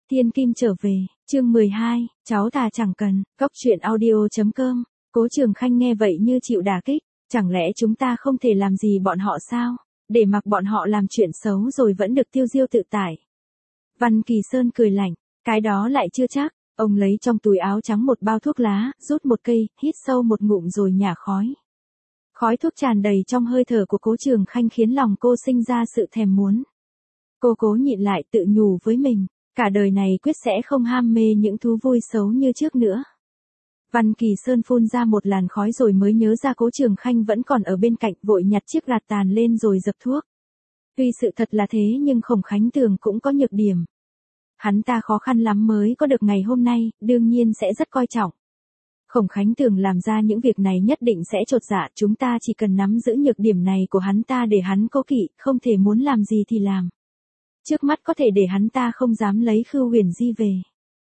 Thiên Kim trở về, chương 12, cháu thà chẳng cần, cóc truyện audio.com. Cố Trường Khanh nghe vậy như chịu đả kích, chẳng lẽ chúng ta không thể làm gì bọn họ sao? Để mặc bọn họ làm chuyện xấu rồi vẫn được tiêu diêu tự tại. Văn Kỳ Sơn cười lạnh, cái đó lại chưa chắc. Ông lấy trong túi áo trắng một bao thuốc lá, rút một cây, hít sâu một ngụm rồi nhả khói. Khói thuốc tràn đầy trong hơi thở của Cố Trường Khanh khiến lòng cô sinh ra sự thèm muốn. Cô cố nhịn lại tự nhủ với mình, cả đời này quyết sẽ không ham mê những thú vui xấu như trước nữa. Văn Kỳ Sơn phun ra một làn khói rồi mới nhớ ra Cố Trường Khanh vẫn còn ở bên cạnh, vội nhặt chiếc gạt tàn lên rồi dập thuốc. Tuy sự thật là thế nhưng Khổng Khánh Tường cũng có nhược điểm. Hắn ta khó khăn lắm mới có được ngày hôm nay, đương nhiên sẽ rất coi trọng. Khổng Khánh Tường làm ra những việc này nhất định sẽ chột dạ, chúng ta chỉ cần nắm giữ nhược điểm này của hắn ta để hắn cố kỵ, không thể muốn làm gì thì làm. Trước mắt có thể để hắn ta không dám lấy Khưu Huyền Di về.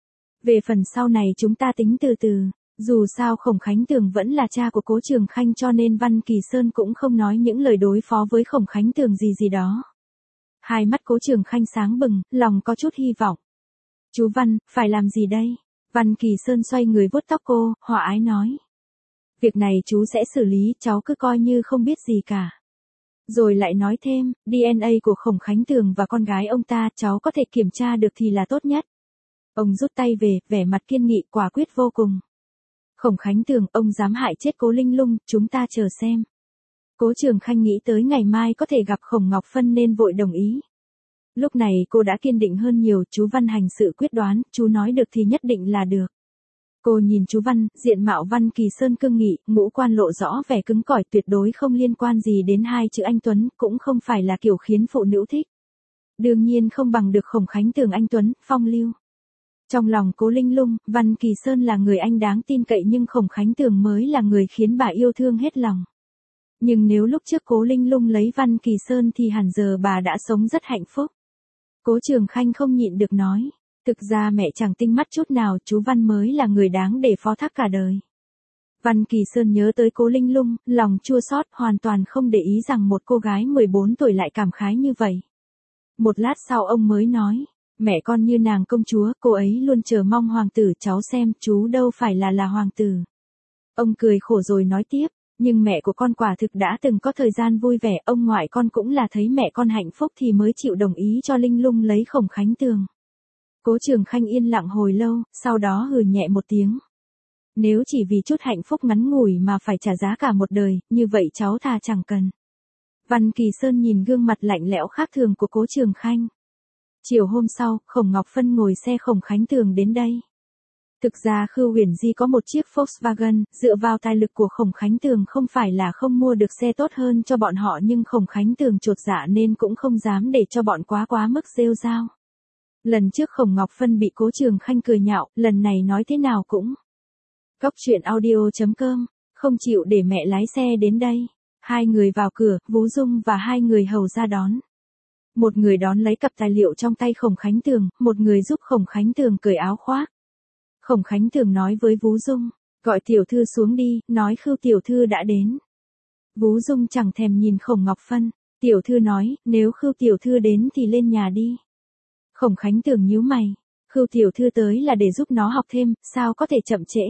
Về phần sau này chúng ta tính từ từ, dù sao Khổng Khánh Tường vẫn là cha của Cố Trường Khanh cho nên Văn Kỳ Sơn cũng không nói những lời đối phó với Khổng Khánh Tường gì đó. Hai mắt Cố Trường Khanh sáng bừng, lòng có chút hy vọng. Chú Văn, phải làm gì đây? Văn Kỳ Sơn xoay người vuốt tóc cô, hòa ái nói. Việc này chú sẽ xử lý, cháu cứ coi như không biết gì cả. Rồi lại nói thêm, DNA của Khổng Khánh Tường và con gái ông ta cháu có thể kiểm tra được thì là tốt nhất. Ông rút tay về, vẻ mặt kiên nghị quả quyết vô cùng. Khổng Khánh Tường, ông dám hại chết Cố Linh Lung, chúng ta chờ xem. Cố Trường Khanh nghĩ tới ngày mai có thể gặp Khổng Ngọc Phân nên vội đồng ý. Lúc này cô đã kiên định hơn nhiều, chú Văn hành sự quyết đoán, chú nói được thì nhất định là được. Cô nhìn chú Văn, diện mạo Văn Kỳ Sơn cương nghị, ngũ quan lộ rõ vẻ cứng cỏi, tuyệt đối không liên quan gì đến hai chữ anh Tuấn, cũng không phải là kiểu khiến phụ nữ thích. Đương nhiên không bằng được Khổng Khánh Tường anh Tuấn, phong lưu. Trong lòng Cố Linh Lung, Văn Kỳ Sơn là người anh đáng tin cậy nhưng Khổng Khánh Tường mới là người khiến bà yêu thương hết lòng. Nhưng nếu lúc trước Cố Linh Lung lấy Văn Kỳ Sơn thì hẳn giờ bà đã sống rất hạnh phúc. Cố Trường Khanh không nhịn được nói. Thực ra mẹ chẳng tinh mắt chút nào, chú Văn mới là người đáng để phó thác cả đời. Văn Kỳ Sơn nhớ tới Cố Linh Lung, lòng chua xót, hoàn toàn không để ý rằng một cô gái 14 tuổi lại cảm khái như vậy. Một lát sau ông mới nói, mẹ con như nàng công chúa, cô ấy luôn chờ mong hoàng tử, cháu xem, chú đâu phải là hoàng tử. Ông cười khổ rồi nói tiếp, nhưng mẹ của con quả thực đã từng có thời gian vui vẻ, ông ngoại con cũng là thấy mẹ con hạnh phúc thì mới chịu đồng ý cho Linh Lung lấy Khổng Khánh Tường. Cố Trường Khanh yên lặng hồi lâu, sau đó hừ nhẹ một tiếng. Nếu chỉ vì chút hạnh phúc ngắn ngủi mà phải trả giá cả một đời, như vậy cháu thà chẳng cần. Văn Kỳ Sơn nhìn gương mặt lạnh lẽo khác thường của Cố Trường Khanh. Chiều hôm sau, Khổng Ngọc Phân ngồi xe Khổng Khánh Tường đến đây. Thực ra Khưu Huyền Di có một chiếc Volkswagen, dựa vào tài lực của Khổng Khánh Tường không phải là không mua được xe tốt hơn cho bọn họ nhưng Khổng Khánh Tường chột dạ nên cũng không dám để cho bọn quá mức rêu rao. Lần trước Khổng Ngọc Phân bị Cố Trường Khanh cười nhạo, lần này nói thế nào cũng. Cóc truyện audio.com, không chịu để mẹ lái xe đến đây. Hai người vào cửa, Vú Dung và hai người hầu ra đón. Một người đón lấy cặp tài liệu trong tay Khổng Khánh Tường, một người giúp Khổng Khánh Tường cởi áo khoác. Khổng Khánh Tường nói với Vú Dung, gọi tiểu thư xuống đi, nói Khưu tiểu thư đã đến. Vú Dung chẳng thèm nhìn Khổng Ngọc Phân, tiểu thư nói, nếu Khưu tiểu thư đến thì lên nhà đi. Khổng Khánh Tường nhíu mày, Khưu tiểu thư tới là để giúp nó học thêm, sao có thể chậm trễ.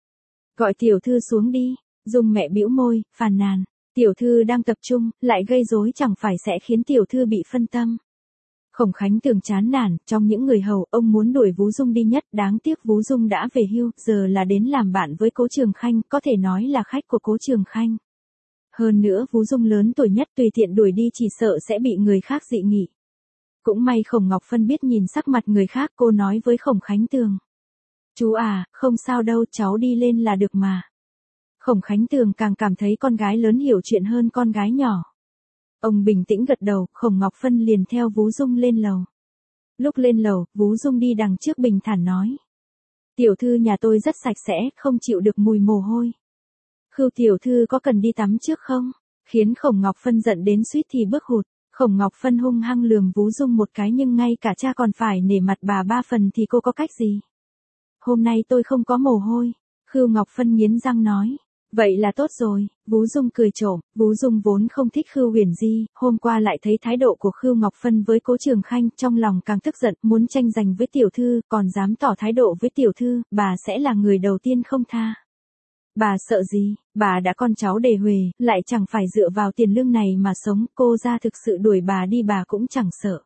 Gọi tiểu thư xuống đi, Dung mẹ bĩu môi, phàn nàn, tiểu thư đang tập trung, lại gây rối chẳng phải sẽ khiến tiểu thư bị phân tâm. Khổng Khánh Tường chán nản, trong những người hầu, ông muốn đuổi Vú Dung đi nhất, đáng tiếc Vú Dung đã về hưu, giờ là đến làm bạn với Cố Trường Khanh, có thể nói là khách của Cố Trường Khanh. Hơn nữa Vú Dung lớn tuổi nhất, tùy tiện đuổi đi chỉ sợ sẽ bị người khác dị nghị. Cũng may Khổng Ngọc Phân biết nhìn sắc mặt người khác, cô nói với Khổng Khánh Tường. Chú à, không sao đâu, cháu đi lên là được mà. Khổng Khánh Tường càng cảm thấy con gái lớn hiểu chuyện hơn con gái nhỏ. Ông bình tĩnh gật đầu, Khổng Ngọc Phân liền theo Vú Dung lên lầu. Lúc lên lầu, Vú Dung đi đằng trước bình thản nói. Tiểu thư nhà tôi rất sạch sẽ, không chịu được mùi mồ hôi. Khưu tiểu thư có cần đi tắm trước không? Khiến Khổng Ngọc Phân giận đến suýt thì bước hụt. Khổng Ngọc Phân hung hăng lườm Vú Dung một cái nhưng ngay cả cha còn phải nể mặt bà 3 phần thì cô có cách gì? Hôm nay tôi không có mồ hôi. Khưu Ngọc Phân nghiến răng nói. Vậy là tốt rồi, Vú Dung cười trộm, Vú Dung vốn không thích Khưu Huyền Di, hôm qua lại thấy thái độ của Khưu Ngọc Phân với Cố Trường Khanh, trong lòng càng tức giận, muốn tranh giành với tiểu thư, còn dám tỏ thái độ với tiểu thư, bà sẽ là người đầu tiên không tha. Bà sợ gì, bà đã con cháu đề huề, lại chẳng phải dựa vào tiền lương này mà sống, cô ra thực sự đuổi bà đi bà cũng chẳng sợ.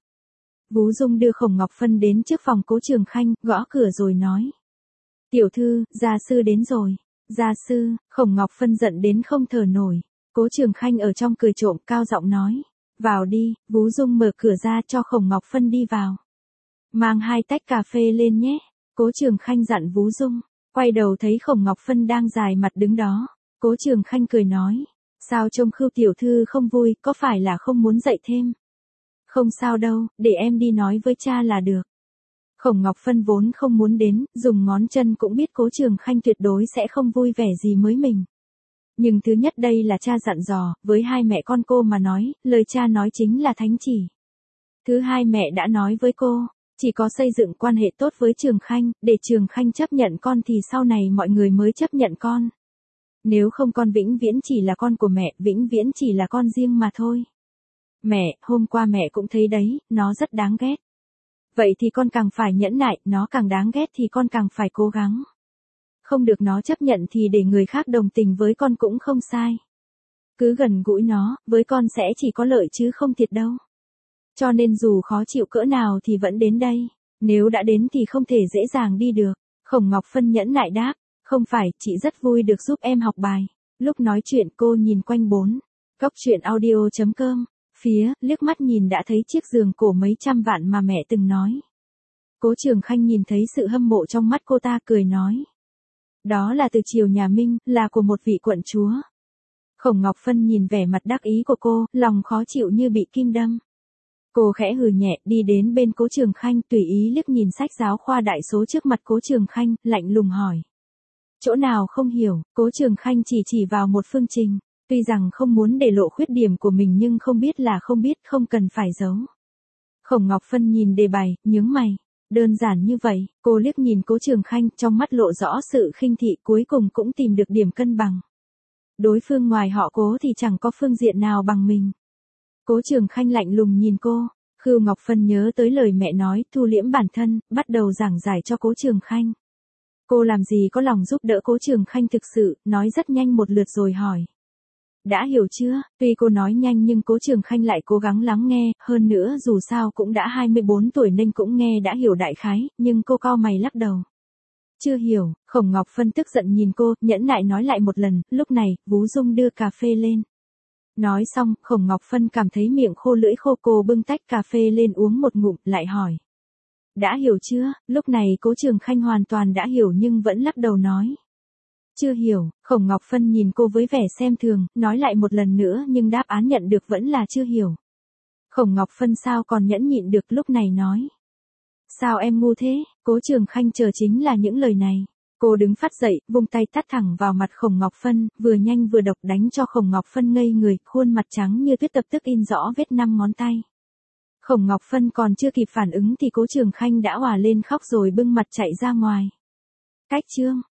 Vú Dung đưa Khổng Ngọc Phân đến trước phòng Cố Trường Khanh, gõ cửa rồi nói. Tiểu thư, gia sư đến rồi. Gia sư, Khổng Ngọc Phân giận đến không thở nổi. Cố Trường Khanh ở trong cười trộm cao giọng nói. Vào đi, Vú Dung mở cửa ra cho Khổng Ngọc Phân đi vào. Mang 2 tách cà phê lên nhé. Cố Trường Khanh dặn Vú Dung. Quay đầu thấy Khổng Ngọc Phân đang dài mặt đứng đó. Cố Trường Khanh cười nói. Sao trông Khưu tiểu thư không vui, có phải là không muốn dạy thêm? Không sao đâu, để em đi nói với cha là được. Khổng Ngọc Phân vốn không muốn đến, dùng ngón chân cũng biết Cố Trường Khanh tuyệt đối sẽ không vui vẻ gì với mình. Nhưng thứ nhất đây là cha dặn dò, với hai mẹ con cô mà nói, lời cha nói chính là thánh chỉ. Thứ hai mẹ đã nói với cô, chỉ có xây dựng quan hệ tốt với Trường Khanh, để Trường Khanh chấp nhận con thì sau này mọi người mới chấp nhận con. Nếu không con vĩnh viễn chỉ là con của mẹ, vĩnh viễn chỉ là con riêng mà thôi. Mẹ, hôm qua mẹ cũng thấy đấy, nó rất đáng ghét. Vậy thì con càng phải nhẫn nại, nó càng đáng ghét thì con càng phải cố gắng. Không được nó chấp nhận thì để người khác đồng tình với con cũng không sai. Cứ gần gũi nó, với con sẽ chỉ có lợi chứ không thiệt đâu. Cho nên dù khó chịu cỡ nào thì vẫn đến đây. Nếu đã đến thì không thể dễ dàng đi được. Khổng Ngọc Phân nhẫn nại đáp. Không phải, chị rất vui được giúp em học bài. Lúc nói chuyện cô nhìn quanh góc truyện audio.com. Phía, liếc mắt nhìn đã thấy chiếc giường cổ mấy trăm vạn mà mẹ từng nói. Cố Trường Khanh nhìn thấy sự hâm mộ trong mắt cô ta cười nói. Đó là từ triều nhà Minh, là của một vị quận chúa. Khổng Ngọc Phân nhìn vẻ mặt đắc ý của cô, lòng khó chịu như bị kim đâm. Cô khẽ hừ nhẹ đi đến bên Cố Trường Khanh tùy ý liếc nhìn sách giáo khoa đại số trước mặt Cố Trường Khanh, lạnh lùng hỏi. Chỗ nào không hiểu, Cố Trường Khanh chỉ vào một phương trình. Tuy rằng không muốn để lộ khuyết điểm của mình nhưng không biết là không biết, không cần phải giấu. Khổng Ngọc Phân nhìn đề bài, nhướng mày. Đơn giản như vậy, cô liếc nhìn Cố Trường Khanh, trong mắt lộ rõ sự khinh thị, cuối cùng cũng tìm được điểm cân bằng. Đối phương ngoài họ Cố thì chẳng có phương diện nào bằng mình. Cố Trường Khanh lạnh lùng nhìn cô. Khưu Ngọc Phân nhớ tới lời mẹ nói, thu liễm bản thân, bắt đầu giảng giải cho Cố Trường Khanh. Cô làm gì có lòng giúp đỡ Cố Trường Khanh thực sự, nói rất nhanh một lượt rồi hỏi. Đã hiểu chưa? Tuy cô nói nhanh nhưng Cố Trường Khanh lại cố gắng lắng nghe, hơn nữa dù sao cũng đã 24 tuổi nên cũng nghe đã hiểu đại khái, nhưng cô cau mày lắc đầu. Chưa hiểu, Khổng Ngọc Phân tức giận nhìn cô, nhẫn nại nói lại một lần, lúc này, Vú Dung đưa cà phê lên. Nói xong, Khổng Ngọc Phân cảm thấy miệng khô lưỡi khô, cô bưng tách cà phê lên uống một ngụm, lại hỏi. Đã hiểu chưa? Lúc này Cố Trường Khanh hoàn toàn đã hiểu nhưng vẫn lắc đầu nói. Chưa hiểu, Khổng Ngọc Phân nhìn cô với vẻ xem thường, nói lại một lần nữa nhưng đáp án nhận được vẫn là chưa hiểu. Khổng Ngọc Phân sao còn nhẫn nhịn được lúc này nói. Sao em ngu thế? Cố Trường Khanh chờ chính là những lời này. Cô đứng phát dậy, vung tay tát thẳng vào mặt Khổng Ngọc Phân, vừa nhanh vừa độc đánh cho Khổng Ngọc Phân ngây người, khuôn mặt trắng như tuyết, tập tức in rõ vết 5 ngón tay. Khổng Ngọc Phân còn chưa kịp phản ứng thì Cố Trường Khanh đã òa lên khóc rồi bưng mặt chạy ra ngoài. Cách chương